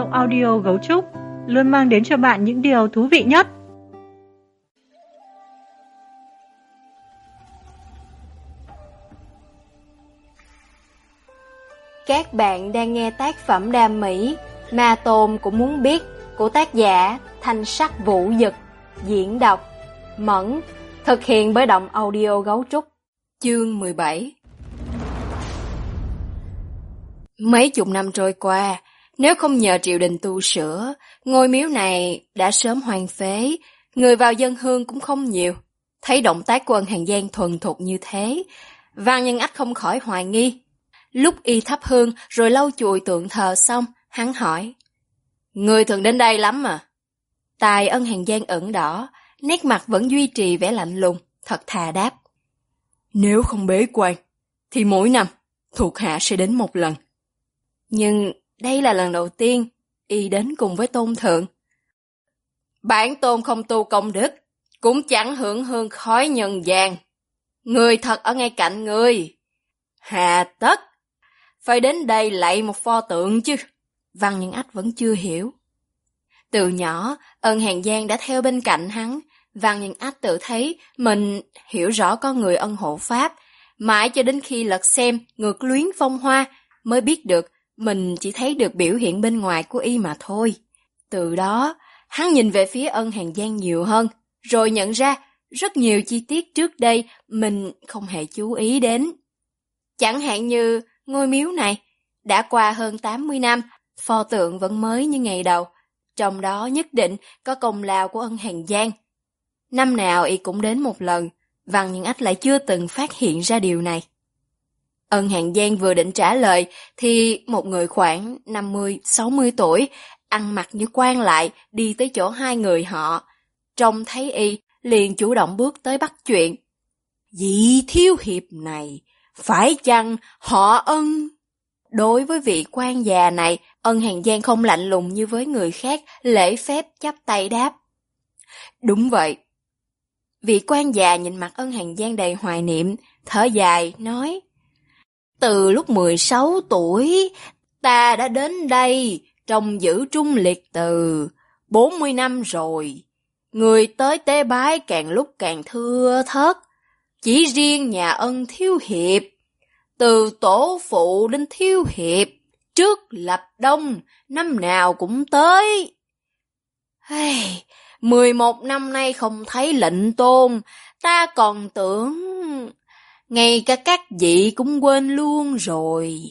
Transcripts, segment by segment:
audio Gấu Trúc luôn mang đến cho bạn những điều thú vị nhất. Các bạn đang nghe tác phẩm đam mỹ Ma Tôn Cũng Muốn Biết của tác giả Thanh Sắc Vũ Dực, diễn đọc Mẫn, thực hiện bởi Động Audio Gấu Trúc. Chương 17. Mấy chục năm trôi qua, nếu không nhờ triều đình tu sửa, ngôi miếu này đã sớm hoang phế, người vào dân hương cũng không nhiều. Thấy động tác của Ân Hàn Giang thuần thục như thế, Văn Nhân Ách không khỏi hoài nghi. Lúc y thắp hương rồi lau chùi tượng thờ xong, hắn hỏi: "Người thường đến đây lắm mà?" Tai Ân Hàn Giang ửng đỏ, nét mặt vẫn duy trì vẻ lạnh lùng, thật thà đáp: "Nếu không bế quan, thì mỗi năm thuộc hạ sẽ đến một lần. Nhưng đây là lần đầu tiên y đến cùng với tôn thượng. Bản tôn không tu công đức, cũng chẳng hưởng hương khói nhân gian. Người thật ở ngay cạnh người, hà tất phải đến đây lạy một pho tượng chứ?" Văn Nhân Ách vẫn chưa hiểu. Từ nhỏ, Ân Hàn Giang đã theo bên cạnh hắn. Văn Nhân Ách tự thấy mình hiểu rõ con người Ân Hộ Pháp, mãi cho đến khi lật xem Ngược Luyến Phong Hoa mới biết được mình chỉ thấy được biểu hiện bên ngoài của y mà thôi. Từ đó, hắn nhìn về phía Ân Hàn Giang nhiều hơn, rồi nhận ra rất nhiều chi tiết trước đây mình không hề chú ý đến. Chẳng hạn như ngôi miếu này, đã qua hơn 80 năm, pho tượng vẫn mới như ngày đầu, trong đó nhất định có công lao của Ân Hàn Giang. Năm nào y cũng đến một lần, Văn Nhân Ách lại chưa từng phát hiện ra điều này. Ân Hàn Giang vừa định trả lời thì một người khoảng 50-60 tuổi, ăn mặc như quan lại, đi tới chỗ hai người họ. Trông thấy y, liền chủ động bước tới bắt chuyện. "Vị thiếu hiệp này, phải chăng họ Ân?" Đối với vị quan già này, Ân Hàn Giang không lạnh lùng như với người khác, lễ phép chắp tay đáp: "Đúng vậy." Vị quan già nhìn mặt Ân Hàn Giang đầy hoài niệm, thở dài, nói: "Từ lúc 16 tuổi, ta đã đến đây trông giữ Trung Liệt Từ, 40 năm rồi. Người tới tế bái càng lúc càng thưa thớt. Chỉ riêng nhà Ân thiếu hiệp, từ tổ phụ đến thiếu hiệp, trước lập đông, năm nào cũng tới. 11 năm nay không thấy lệnh tôn, ta còn tưởng ngay cả các vị cũng quên luôn rồi."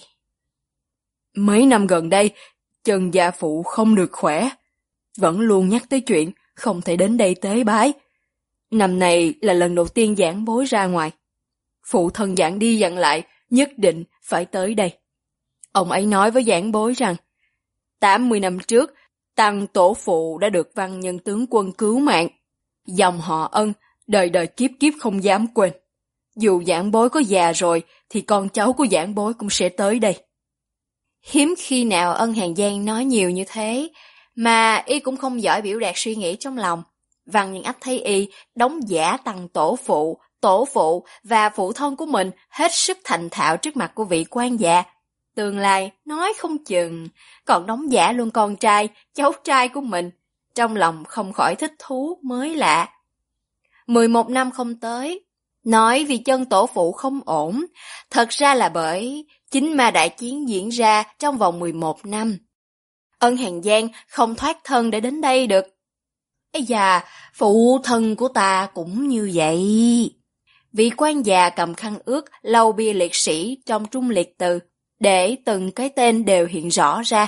Mấy năm gần đây, Trần gia phụ không được khỏe, vẫn luôn nhắc tới chuyện không thể đến đây tế bái. Năm này là lần đầu tiên giảng bối ra ngoài. Phụ thân giảng đi dặn lại, nhất định phải tới đây. Ông ấy nói với giảng bối rằng, 80 năm trước, Tăng tổ phụ đã được Văn Nhân tướng quân cứu mạng. Dòng họ Ân, đời đời kiếp kiếp không dám quên. Dù giảng bối có già rồi, thì con cháu của giảng bối cũng sẽ tới đây. Hiếm khi nào Ân Hàn Giang nói nhiều như thế, mà y cũng không giỏi biểu đạt suy nghĩ trong lòng. Văn Nhân Ách thấy y đóng giả Tăng tổ phụ và phụ thân của mình hết sức thành thạo trước mặt của vị quan già. Tương lai nói không chừng còn đóng giả luôn con trai, cháu trai của mình. Trong lòng không khỏi thích thú mới lạ. 11 năm không tới, nói vì chân tổ phụ không ổn, thật ra là bởi chính ma đại chiến diễn ra trong vòng 11 năm. Ân Hàn Giang không thoát thân để đến đây được. Ây da, phụ thân của ta cũng như vậy. Vị quan già cầm khăn ướt lau bia liệt sĩ trong Trung Liệt Từ, để từng cái tên đều hiện rõ ra.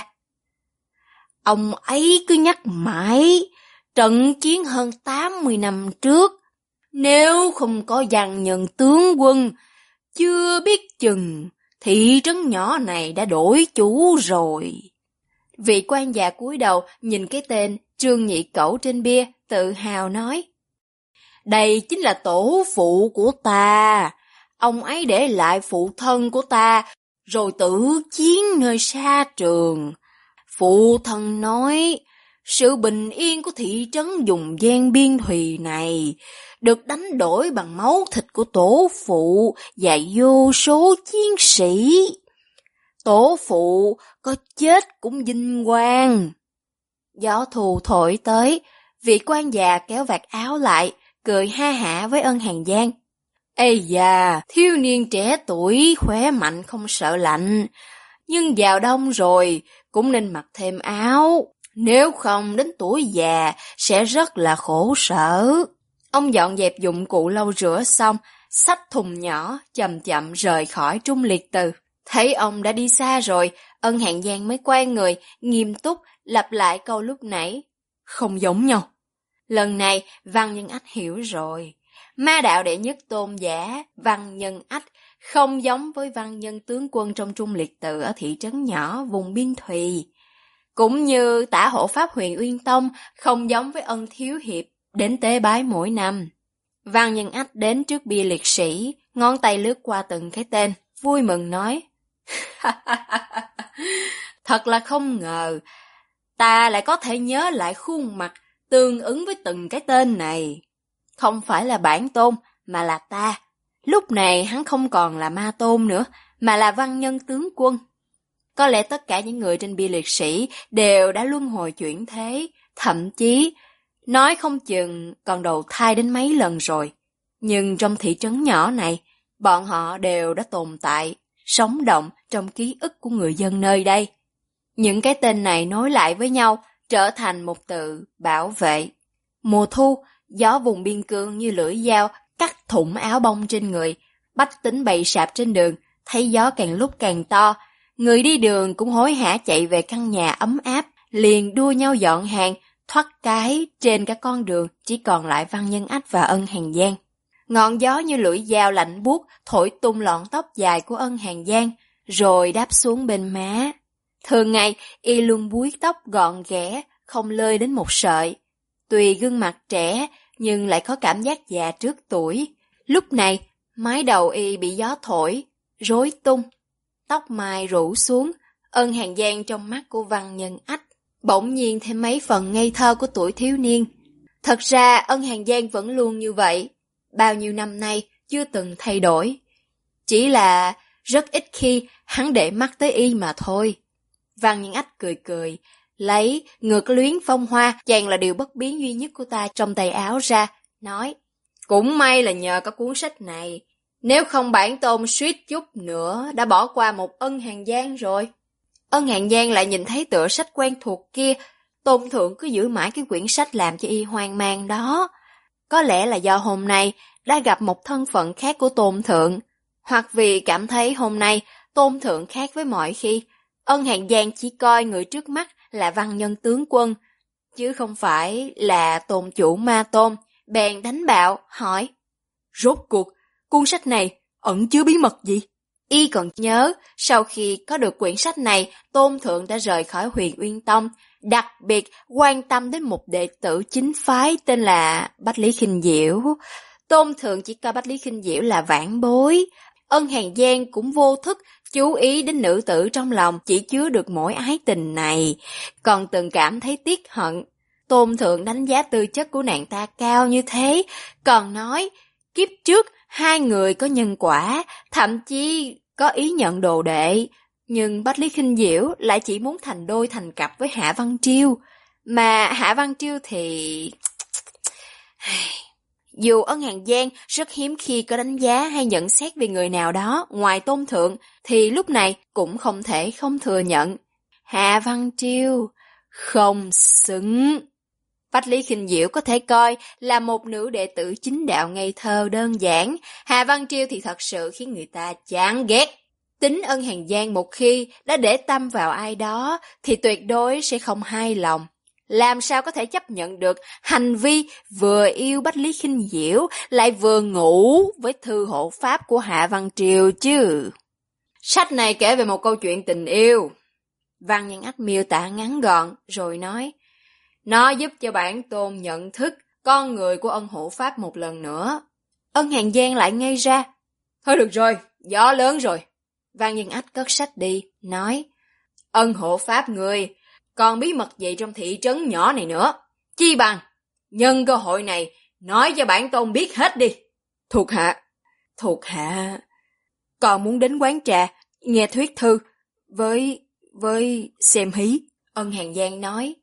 Ông ấy cứ nhắc mãi, trận chiến hơn 80 năm trước, nếu không có Văn Nhân tướng quân, chưa biết chừng thị trấn nhỏ này đã đổi chủ rồi. Vị quan già cúi đầu nhìn cái tên Trương Nhị Cẩu trên bia, tự hào nói: "Đây chính là tổ phụ của ta. Ông ấy để lại phụ thân của ta, rồi tử chiến nơi xa trường. Phụ thân nói, sự bình yên của thị trấn vùng ven biên thùy này được đánh đổi bằng máu thịt của tổ phụ và vô số chiến sĩ. Tổ phụ có chết cũng vinh quang, Gió thu thổi tới, vị quan già kéo vạt áo lại, cười ha hả với Ân Hàn Giang. Ây da, thiếu niên trẻ tuổi, khỏe mạnh không sợ lạnh. Nhưng vào đông rồi, cũng nên mặc thêm áo. Nếu không đến tuổi già, sẽ rất là khổ sở. Ông dọn dẹp dụng cụ lau rửa xong, xách thùng nhỏ, chậm chậm rời khỏi Trung Liệt Từ. Thấy ông đã đi xa rồi, Ân Hàn Giang mới quay người, nghiêm túc, lặp lại câu lúc nãy. Không giống nhau. Lần này, Văn Nhân Ách hiểu rồi. Ma đạo đệ nhất tôn giả, Văn Nhân Ách, không giống với Văn Nhân tướng quân trong Trung Liệt Tự ở thị trấn nhỏ vùng biên thùy. Cũng như Tả Hộ Pháp Huyền Uyên Tông, không giống với Ân Thiếu Hiệp, đến tế bái mỗi năm. Văn Nhân Ách đến trước bia liệt sĩ, ngón tay lướt qua từng cái tên, vui mừng nói. Thật là không ngờ, ta lại có thể nhớ lại khuôn mặt tương ứng với từng cái tên này. Không phải là bản tôn, mà là ta. Lúc này hắn không còn là ma tôn nữa, mà là Văn Nhân tướng quân. Có lẽ tất cả những người trên bia liệt sĩ đều đã luân hồi chuyển thế, thậm chí nói không chừng còn đầu thai đến mấy lần rồi. Nhưng trong thị trấn nhỏ này, bọn họ đều đã tồn tại, sống động trong ký ức của người dân nơi đây. Những cái tên này nối lại với nhau, trở thành một từ bảo vệ. Mùa thu, gió vùng biên cương như lưỡi dao cắt thủng áo bông trên người. Bách tính bày sạp trên đường, thấy gió càng lúc càng to. Người đi đường cũng hối hả chạy về căn nhà ấm áp, liền đua nhau dọn hàng, thoát cái trên các con đường chỉ còn lại Văn Nhân Ách và Ân Hàn Giang. Ngọn gió như lưỡi dao lạnh buốt thổi tung lọn tóc dài của Ân Hàn Giang, rồi đáp xuống bên má. Thường ngày, y luôn búi tóc gọn ghẽ, không lơi đến một sợi. Tuy gương mặt trẻ, nhưng lại có cảm giác già trước tuổi. Lúc này, mái đầu y bị gió thổi, rối tung. Tóc mai rủ xuống, Ân Hàn Giang trong mắt của Văn Nhân Ách, bỗng nhiên thêm mấy phần ngây thơ của tuổi thiếu niên. Thật ra, Ân Hàn Giang vẫn luôn như vậy. Bao nhiêu năm nay, chưa từng thay đổi. Chỉ là rất ít khi hắn để mắt tới y mà thôi. Văn Nhân Ách cười cười, lấy ngược luyến phong hoa chàng là điều bất biến duy nhất của ta trong tay áo ra, nói, cũng may là nhờ có cuốn sách này, nếu không bản tôn suýt chút nữa đã bỏ qua một Ân Hàn Giang rồi. Ân Hàn Giang lại nhìn thấy tựa sách quen thuộc kia, Tôn Thượng cứ giữ mãi cái quyển sách làm cho y hoang mang đó. Có lẽ là do hôm nay đã gặp một thân phận khác của Tôn Thượng, hoặc vì cảm thấy hôm nay Tôn Thượng khác với mọi khi. Ân Hàn Giang chỉ coi người trước mắt là Văn Nhân tướng quân, chứ không phải là tôn chủ ma tôn, bèn đánh bạo, hỏi, rốt cuộc, cuốn sách này ẩn chứa bí mật gì? Y còn nhớ, sau khi có được quyển sách này, Tôn Thượng đã rời khỏi Huyền Uyên Tông, đặc biệt quan tâm đến một đệ tử chính phái tên là Bách Lý Khinh Diễu. Tôn Thượng chỉ coi Bách Lý Khinh Diễu là vãn bối. Ân Hàn Giang cũng vô thức chú ý đến nữ tử trong lòng chỉ chứa được mỗi ái tình này, còn từng cảm thấy tiếc hận. Tôn Thượng đánh giá tư chất của nàng ta cao như thế, còn nói kiếp trước hai người có nhân quả, thậm chí có ý nhận đồ đệ, nhưng Bách Lý Khinh Diễu lại chỉ muốn thành đôi thành cặp với Hạ Văn Triêu, mà Hạ Văn Triêu thì... Dù Ân Hàn Giang rất hiếm khi có đánh giá hay nhận xét về người nào đó ngoài Tôn Thượng, thì lúc này cũng không thể không thừa nhận. Hạ Văn Triêu không xứng. Bách Lý Khinh Diễu có thể coi là một nữ đệ tử chính đạo ngây thơ đơn giản, Hạ Văn Triêu thì thật sự khiến người ta chán ghét. Tính Ân Hàn Giang một khi đã để tâm vào ai đó thì tuyệt đối sẽ không hài lòng. Làm sao có thể chấp nhận được hành vi vừa yêu Bách Lý Khinh Diễu lại vừa ngủ với thư hộ pháp của Hạ Văn Triều chứ? Sách này kể về một câu chuyện tình yêu. Văn Nhân Ách miêu tả ngắn gọn rồi nói, nó giúp cho bản tôn nhận thức con người của Ân hộ pháp một lần nữa. Ân Hàn Giang lại ngây ra. Thôi được rồi, gió lớn rồi. Văn Nhân Ách cất sách đi, nói, Ân hộ pháp người còn bí mật gì trong thị trấn nhỏ này nữa? Chi bằng, nhân cơ hội này, nói cho bản tôn biết hết đi. Thuộc hạ, còn muốn đến quán trà, nghe thuyết thư, với xem hí. Ân Hàn Giang nói,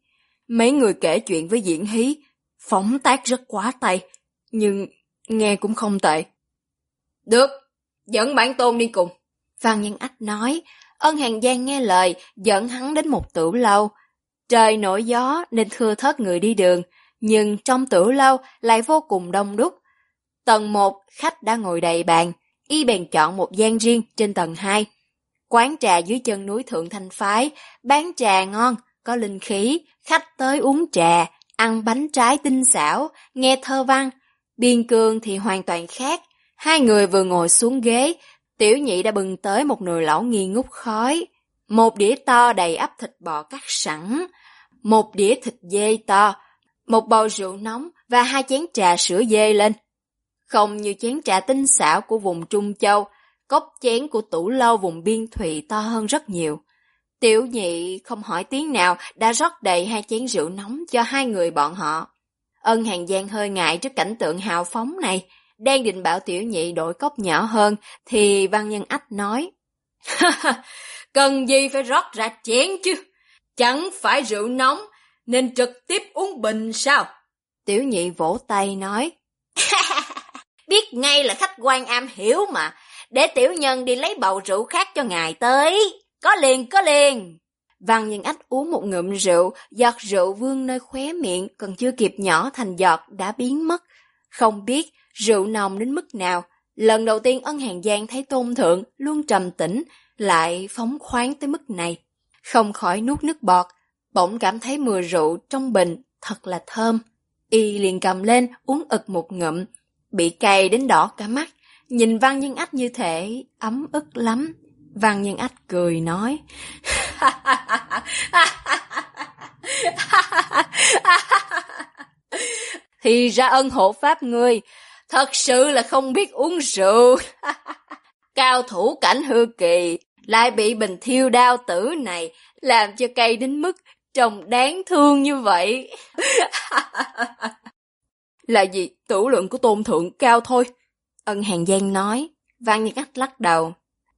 Mấy người kể chuyện với diễn hí, phóng tác rất quá tay, nhưng nghe cũng không tệ. Được, dẫn bản tôn đi cùng. Văn Nhân Ách nói. Ân Hàng Giang nghe lời, dẫn hắn đến một tửu lâu. Trời nổi gió nên thưa thớt người đi đường, nhưng trong tửu lâu lại vô cùng đông đúc. Tầng 1, khách đã ngồi đầy bàn, y bèn chọn một gian riêng trên tầng 2. Quán trà dưới chân núi Thượng Thanh Phái, bán trà ngon, có linh khí, khách tới uống trà, ăn bánh trái tinh xảo, nghe thơ văn. Biên Cương thì hoàn toàn khác. Hai người vừa ngồi xuống ghế, Tiểu Nhị đã bưng tới một nồi lẩu nghi ngút khói, một đĩa to đầy ắp thịt bò cắt sẵn, một đĩa thịt dê to, một bầu rượu nóng và 2 chén trà sữa dê lên. Không như chén trà tinh xảo của vùng Trung Châu, cốc chén của tửu lâu vùng Biên Thùy to hơn rất nhiều. Tiểu Nhị không hỏi tiếng nào đã rót đầy 2 chén rượu nóng cho hai người bọn họ. Ân Hàng Giang hơi ngại trước cảnh tượng hào phóng này, đang định bảo Tiểu Nhị đổi cốc nhỏ hơn, thì Văn Nhân Ách nói, cần gì phải rót ra chén chứ, chẳng phải rượu nóng, nên trực tiếp uống bình sao? Tiểu Nhị vỗ tay nói, biết ngay là khách quan am hiểu mà, để tiểu nhân đi lấy bầu rượu khác cho ngài tới, có liền. Văn Nhân Ách uống một ngụm rượu, giọt rượu vương nơi khóe miệng còn chưa kịp nhỏ thành giọt đã biến mất. Không biết rượu nồng đến mức nào, lần đầu tiên Ân Hàng Giang thấy Tôn Thượng luôn trầm tĩnh, lại phóng khoáng tới mức này. Không khỏi nuốt nước bọt, bỗng cảm thấy mùi rượu trong bình thật là thơm. Y liền cầm lên uống ực một ngụm, bị cay đến đỏ cả mắt, nhìn Văn Nhân Ách như thể ấm ức lắm. Văn Nhân Ách cười nói, thì ra Ân hộ pháp ngươi thật sự là không biết uống rượu. Cao thủ cảnh hư kỳ lại bị bình thiêu đao tử này làm cho cay đến mức trông đáng thương như vậy. Là gì? Tửu lượng của Tôn Thượng cao thôi. Ân Hàng Giang nói. Văn Nhân Ách lắc đầu.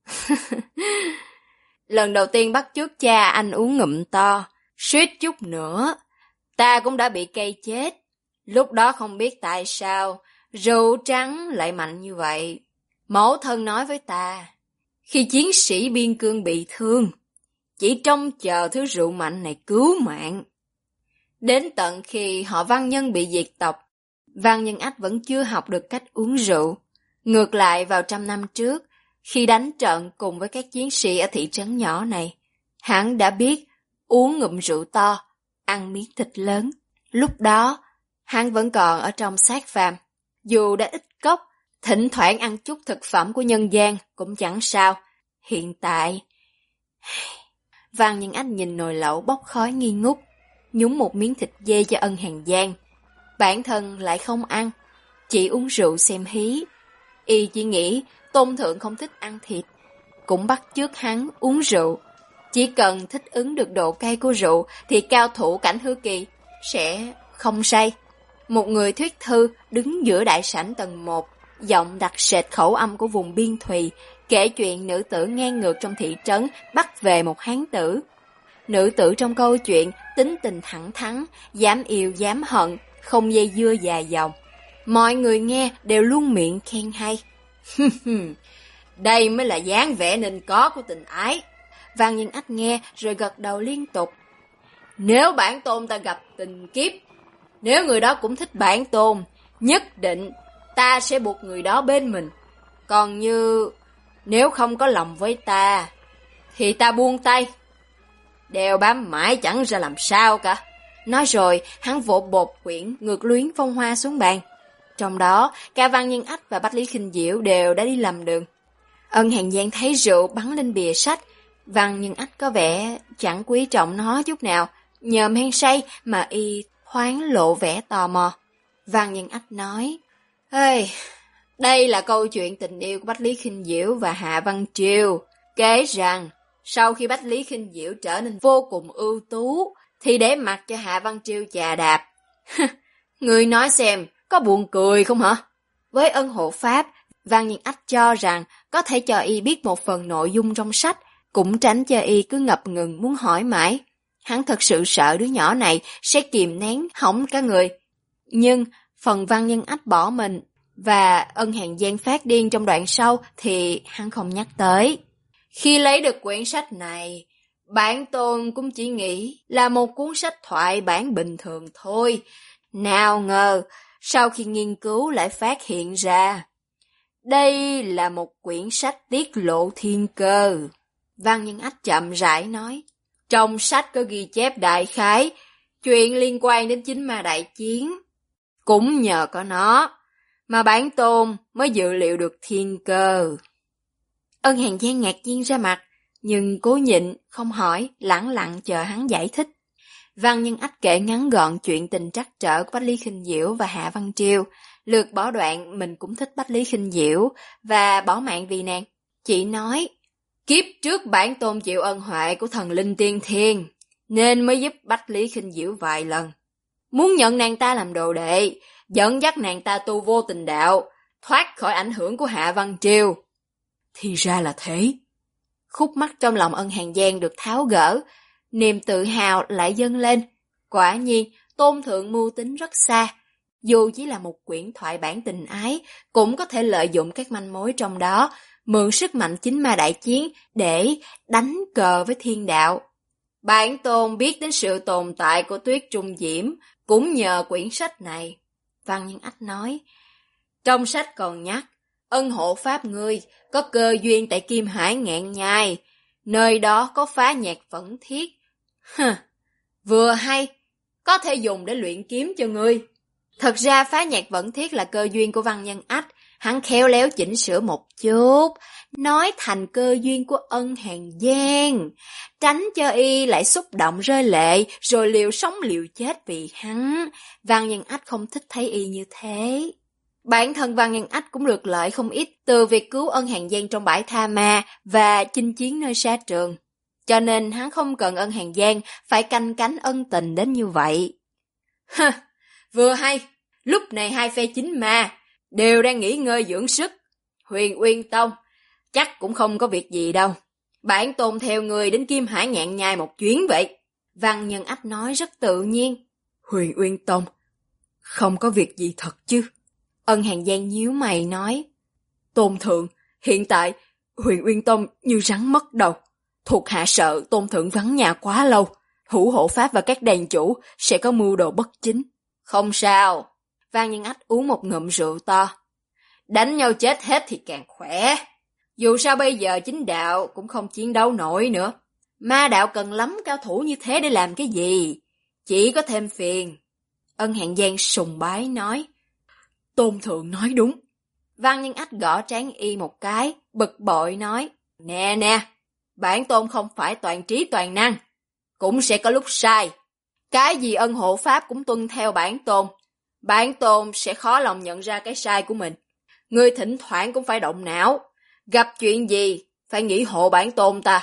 Lần đầu tiên bắt chước cha anh uống ngụm to, suýt chút nữa ta cũng đã bị cay chết. Lúc đó không biết tại sao rượu trắng lại mạnh như vậy. Mẫu thân nói với ta, khi chiến sĩ Biên Cương bị thương, chỉ trông chờ thứ rượu mạnh này cứu mạng. Đến tận khi họ Văn Nhân bị diệt tộc, Văn Nhân Ách vẫn chưa học được cách uống rượu. Ngược lại vào 100 năm trước, khi đánh trận cùng với các chiến sĩ ở thị trấn nhỏ này, hắn đã biết uống ngụm rượu to, ăn miếng thịt lớn. Lúc đó, hắn vẫn còn ở trong xác phàm. Dù đã ít cốc, thỉnh thoảng ăn chút thực phẩm của nhân gian cũng chẳng sao. Hiện tại... Văn Nhân Ách nhìn nồi lẩu bốc khói nghi ngút, nhúng một miếng thịt dê cho Ân Hàng Giang. Bản thân lại không ăn, chỉ uống rượu xem hí. Y chỉ nghĩ Tôn Thượng không thích ăn thịt, cũng bắt chước hắn uống rượu. Chỉ cần thích ứng được độ cay của rượu thì cao thủ cảnh hư kỳ sẽ không say. Một người thuyết thư đứng giữa đại sảnh tầng 1, giọng đặc sệt khẩu âm của vùng Biên Thùy, kể chuyện nữ tử ngang ngược trong thị trấn bắt về một hán tử. Nữ tử trong câu chuyện tính tình thẳng thắn, dám yêu dám hận, không dây dưa dài dòng. Mọi người nghe đều luôn miệng khen hay. Đây mới là dáng vẻ nên có của tình ái. Văn Nhân Ách nghe rồi gật đầu liên tục. Nếu bản tôn ta gặp tình kiếp, nếu người đó cũng thích bản tôn, nhất định ta sẽ buộc người đó bên mình. Còn như nếu không có lòng với ta, thì ta buông tay. Đeo bám mãi chẳng ra làm sao cả. Nói rồi, hắn vỗ bột quyển ngược luyến phong hoa xuống bàn. Trong đó, cả Văn Nhân Ách và Bách Lý Khinh Diệu đều đã đi lầm đường. Ân Hàng Giang thấy rượu bắn lên bìa sách. Văn Nhân Ách có vẻ chẳng quý trọng nó chút nào. Nhờ men say mà y thoáng lộ vẻ tò mò. Văn Nhân Ách nói, đây là câu chuyện tình yêu của Bách Lý Khinh Diệu và Hạ Văn Triều. Kể rằng, sau khi Bách Lý Khinh Diệu trở nên vô cùng ưu tú, thì để mặc cho Hạ Văn Triều chà đạp. Người nói xem, có buồn cười không hả? Với Ân hộ pháp, Văn Nhân Ách cho rằng có thể cho y biết một phần nội dung trong sách, cũng tránh cho y cứ ngập ngừng muốn hỏi mãi. Hắn thật sự sợ đứa nhỏ này sẽ kìm nén hỏng cả người. Nhưng phần Văn Nhân Ách bỏ mình và Ân Hàn Giang phát điên trong đoạn sau thì hắn không nhắc tới. Khi lấy được quyển sách này, bản tôn cũng chỉ nghĩ là một cuốn sách thoại bản bình thường thôi. Nào ngờ, sau khi nghiên cứu lại phát hiện ra, đây là một quyển sách tiết lộ thiên cơ. Văn Nhân Ách chậm rãi nói, trong sách có ghi chép đại khái, chuyện liên quan đến chính ma đại chiến. Cũng nhờ có nó, mà bản tôn mới dự liệu được thiên cơ. Ân Hàn Giang ngạc nhiên ra mặt, nhưng cố nhịn, không hỏi, lẳng lặng chờ hắn giải thích. Văn Nhân Ách kể ngắn gọn chuyện tình trắc trở của Bách Lý Khinh Diễu và Hạ Văn Triều, lược bỏ đoạn mình cũng thích Bách Lý Khinh Diễu và bỏ mạng vì nàng. Chỉ nói, kiếp trước bản tôn chịu ân huệ của thần linh tiên thiên, nên mới giúp Bách Lý Khinh Diễu vài lần. Muốn nhận nàng ta làm đồ đệ, dẫn dắt nàng ta tu vô tình đạo, thoát khỏi ảnh hưởng của Hạ Văn Triều. Thì ra là thế. Khúc mắc trong lòng Ân Hàn Giang được tháo gỡ, niềm tự hào lại dâng lên. Quả nhiên, Tôn Thượng mưu tính rất xa. Dù chỉ là một quyển thoại bản tình ái, cũng có thể lợi dụng các manh mối trong đó, mượn sức mạnh chính ma đại chiến để đánh cờ với thiên đạo. Bản tôn biết đến sự tồn tại của Tuyết Trung Diễm, cũng nhờ quyển sách này. Văn Nhân Ách nói, trong sách còn nhắc, Ân hộ pháp ngươi có cơ duyên tại Kim Hải Ngạn Nhai, nơi đó có phá nhạc vẫn thiết. Vừa hay, có thể dùng để luyện kiếm cho ngươi. Thật ra phá nhạc vẫn thiết là cơ duyên của Văn Nhân Ách, hắn khéo léo chỉnh sửa một chút, nói thành cơ duyên của Ân Hàn Giang, tránh cho y lại xúc động rơi lệ, rồi liều sống liều chết vì hắn. Văn Nhân Ách không thích thấy y như thế. Bản thân Văn Nhân Ách cũng được lợi không ít từ việc cứu Ân Hàn Giang trong bãi tha ma và chinh chiến nơi xa trường. Cho nên hắn không cần Ân Hàn Giang phải canh cánh ân tình đến như vậy. Vừa hay, lúc này hai phe chính ma đều đang nghỉ ngơi dưỡng sức. Huyền Uyên Tông chắc cũng không có việc gì đâu. Bản tôn theo người đến Kim Hải Ngạn Nhai một chuyến vậy. Văn Nhân Ách nói rất tự nhiên. Huyền Uyên Tông không có việc gì thật chứ? Ân Hàn Giang nhíu mày nói, Tôn Thượng, hiện tại Huyền Uyên Tông như rắn mất đầu. Thuộc hạ sợ Tôn Thượng vắng nhà quá lâu, hữu hộ pháp và các đàn chủ sẽ có mưu đồ bất chính. Không sao. Văn Nhân Ách uống một ngụm rượu to. Đánh nhau chết hết thì càng khỏe. Dù sao bây giờ chính đạo cũng không chiến đấu nổi nữa. Ma đạo cần lắm cao thủ như thế để làm cái gì? Chỉ có thêm phiền. Ân Hàn Giang sùng bái nói, Tôn Thượng nói đúng. Văn Nhân Ách gõ trán y một cái, bực bội nói, Nè, bản tôn không phải toàn trí toàn năng, cũng sẽ có lúc sai. Cái gì Ân hộ pháp cũng tuân theo bản tôn sẽ khó lòng nhận ra cái sai của mình. Ngươi thỉnh thoảng cũng phải động não, gặp chuyện gì phải nghĩ hộ bản tôn ta.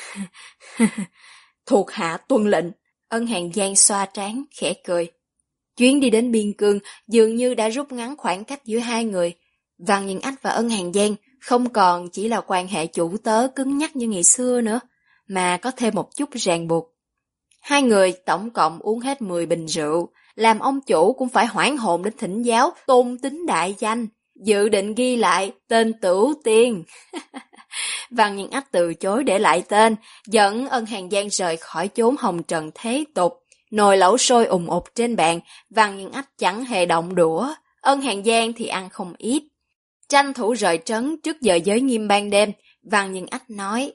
Thuộc hạ tuân lệnh. Ân Hàn Giang xoa trán, khẽ cười. Chuyến đi đến biên cương dường như đã rút ngắn khoảng cách giữa hai người. Văn Nhân Ách và Ân Hàn Giang không còn chỉ là quan hệ chủ tớ cứng nhắc như ngày xưa nữa, mà có thêm một chút ràng buộc. Hai người tổng cộng uống hết 10 bình rượu, làm ông chủ cũng phải hoảng hồn đến thỉnh giáo tôn tính đại danh, dự định ghi lại tên Tửu Tiên. Văn Nhân Ách từ chối để lại tên, dẫn Ân Hàn Giang rời khỏi chốn hồng trần thế tục. Nồi lẩu sôi ùng ục trên bàn, Văn Nhân Ách chẳng hề động đũa, Ân Hàn Giang thì ăn không ít. Tranh thủ rời trấn trước giờ giới nghiêm ban đêm, Văn Nhân Ách nói,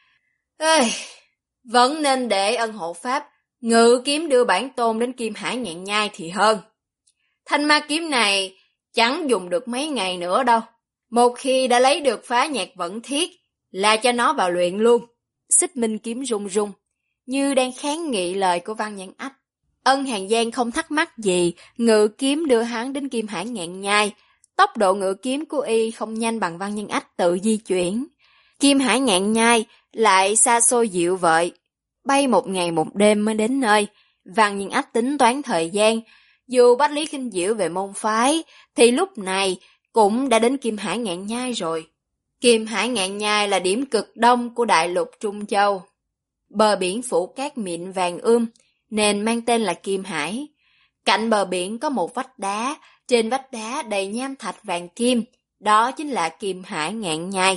vẫn nên để Ân hộ pháp ngự kiếm đưa bản tôn đến Kim Hải Ngạn Nhai thì hơn. Thanh ma kiếm này chẳng dùng được mấy ngày nữa đâu. Một khi đã lấy được phá nhạc vẫn thiết, là cho nó vào luyện luôn. Xích minh kiếm rung rung, như đang kháng nghị lời của Văn Nhân Ách. Ân Hàn Giang không thắc mắc gì, ngự kiếm đưa hắn đến Kim Hải Ngạn Nhai. Tốc độ ngự kiếm của y không nhanh bằng Văn Nhân Ách tự di chuyển. Kim Hải Ngạn Nhai lại xa xôi dịu vợi, bay một ngày một đêm mới đến nơi. Văn Nhân Ách tính toán thời gian, dù Bách Lý Khinh Diễu về môn phái, thì lúc này cũng đã đến Kim Hải Ngạn Nhai rồi. Kim Hải Ngạn Nhai là điểm cực đông của đại lục Trung Châu. Bờ biển phủ cát mịn vàng nên mang tên là Kim Hải. Cạnh bờ biển có một vách đá, trên vách đá đầy nham thạch vàng kim, đó chính là Kim Hải Ngạn Nhai.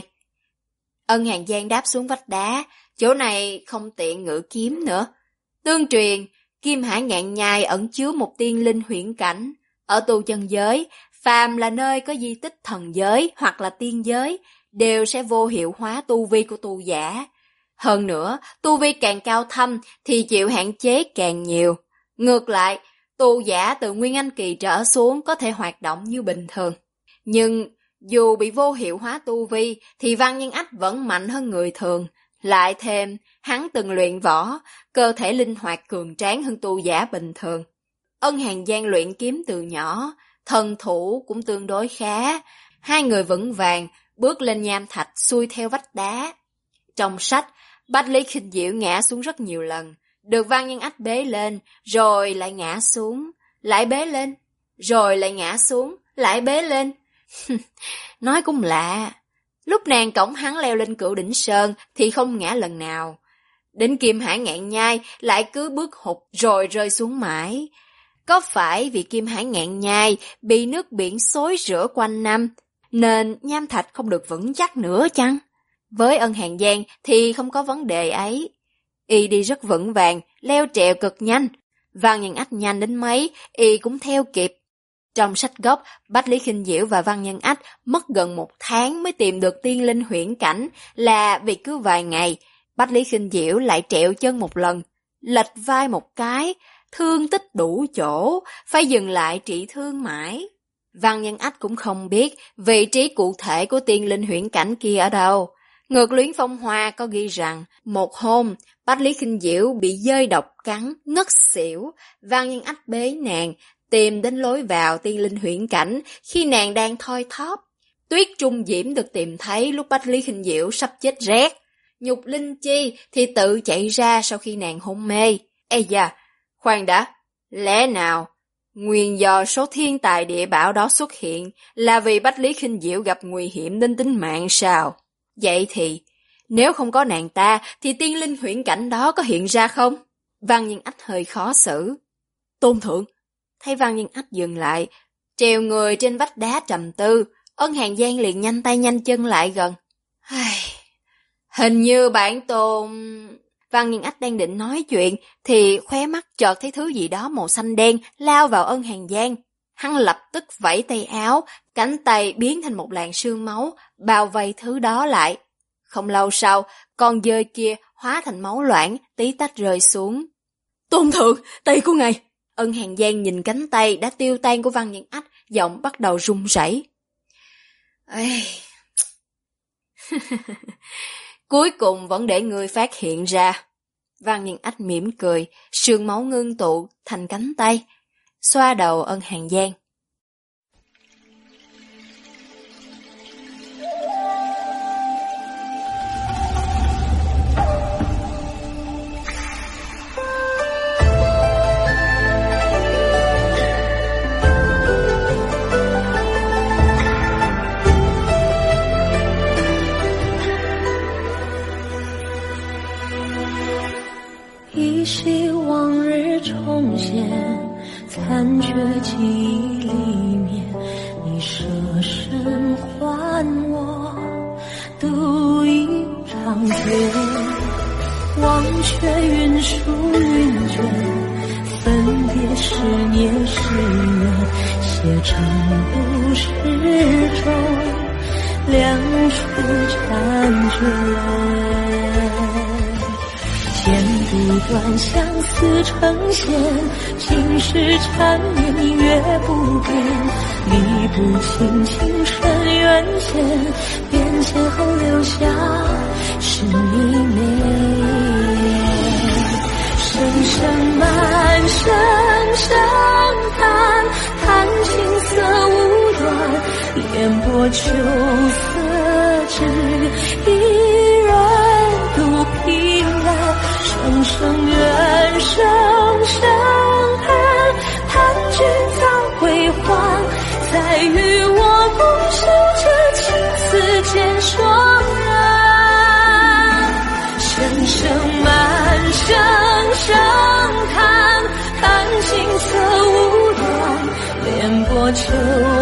Ân Hàn Giang đáp xuống vách đá, chỗ này không tiện ngự kiếm nữa. Tương truyền, Kim Hải Ngạn Nhai ẩn chứa một tiên linh huyễn cảnh. Ở tu chân giới, phàm là nơi có di tích thần giới hoặc là tiên giới, đều sẽ vô hiệu hóa tu vi của tu giả. Hơn nữa, tu vi càng cao thâm thì chịu hạn chế càng nhiều. Ngược lại, tu giả từ Nguyên Anh kỳ trở xuống có thể hoạt động như bình thường. Nhưng dù bị vô hiệu hóa tu vi thì Văn Nhân Ách vẫn mạnh hơn người thường. Lại thêm, hắn từng luyện võ, cơ thể linh hoạt cường tráng hơn tu giả bình thường. Ân Hàn Giang luyện kiếm từ nhỏ, thần thủ cũng tương đối khá. Hai người vững vàng, bước lên nham thạch xuôi theo vách đá. Trong sách, Bách Lý Khinh Diệu ngã xuống rất nhiều lần, được Văn Nhân Ách bế lên, rồi lại ngã xuống, lại bế lên, rồi lại ngã xuống, lại bế lên. Nói cũng lạ, lúc nàng cõng hắn leo lên Cửu Đỉnh Sơn thì không ngã lần nào. Đến Kim Hải Ngạn Nhai lại cứ bước hụt rồi rơi xuống mãi. Có phải vì Kim Hải Ngạn Nhai bị nước biển xối rửa quanh năm, nên nham thạch không được vững chắc nữa chăng? Với Ân Hàn Giang thì không có vấn đề ấy. Y đi rất vững vàng, leo trèo cực nhanh. Văn Nhân Ách nhanh đến mấy, Y cũng theo kịp. Trong sách gốc, Bách Lý Khinh Diệu và Văn Nhân Ách mất gần 1 tháng mới tìm được tiên linh huyễn cảnh, là vì cứ vài ngày, Bách Lý Khinh Diệu lại trẹo chân một lần, lệch vai một cái, thương tích đủ chỗ, phải dừng lại trị thương mãi. Văn Nhân Ách cũng không biết vị trí cụ thể của tiên linh huyễn cảnh kia ở đâu. Ngược Luyến Phong Hoa có ghi rằng, một hôm, Bách Lý Khinh Diệu bị dơi độc cắn, ngất xỉu. Văn Nhân Ách bế nàng, tìm đến lối vào tiên linh huyễn cảnh khi nàng đang thoi thóp. Tuyết Trung Diễm được tìm thấy lúc Bách Lý Khinh Diệu sắp chết rét. Nhục Linh Chi thì tự chạy ra sau khi nàng hôn mê. Ê da, khoan đã, lẽ nào nguyên do số thiên tài địa bảo đó xuất hiện là vì Bách Lý Khinh Diệu gặp nguy hiểm đến tính mạng sao? Vậy thì, nếu không có nàng ta thì tiên linh huyễn cảnh đó có hiện ra không? Văn Nhân Ách hơi khó xử. Tôn thượng, thấy Văn Nhân Ách dừng lại, trèo người trên vách đá trầm tư, Ân Hàn Giang liền nhanh tay nhanh chân lại gần. Hình như bản tôn... Văn Nhân Ách đang định nói chuyện thì khóe mắt chợt thấy thứ gì đó màu xanh đen lao vào Ân Hàn Giang. Hắn lập tức vẫy tay áo, cánh tay biến thành một làn sương máu, bao vây thứ đó lại. Không lâu sau, con dơi kia hóa thành máu loãng, tí tách rơi xuống. Tôn thượng, tay của ngài! Ân Hàn Giang nhìn cánh tay đã tiêu tan của Văn Nhân Ách, giọng bắt đầu run rẩy. Cuối cùng vẫn để người phát hiện ra. Văn Nhân Ách mỉm cười, sương máu ngưng tụ thành cánh tay, xoa đầu Ân Hàn Giang. 依稀往日重现，残缺记忆里面，你舍身还我度一场劫，忘却云舒云卷，分别是孽是缘，写成故事中两处婵娟。剪不断，相思成线，情是缠绵，你越不变，理不清情深缘浅，变迁后留下是你美。声声满声声叹，叹青涩无端，烟波秋色只一人独凭栏。声声怨，声声恨，叹君早归还，再与我共守这青丝渐霜染。声声满求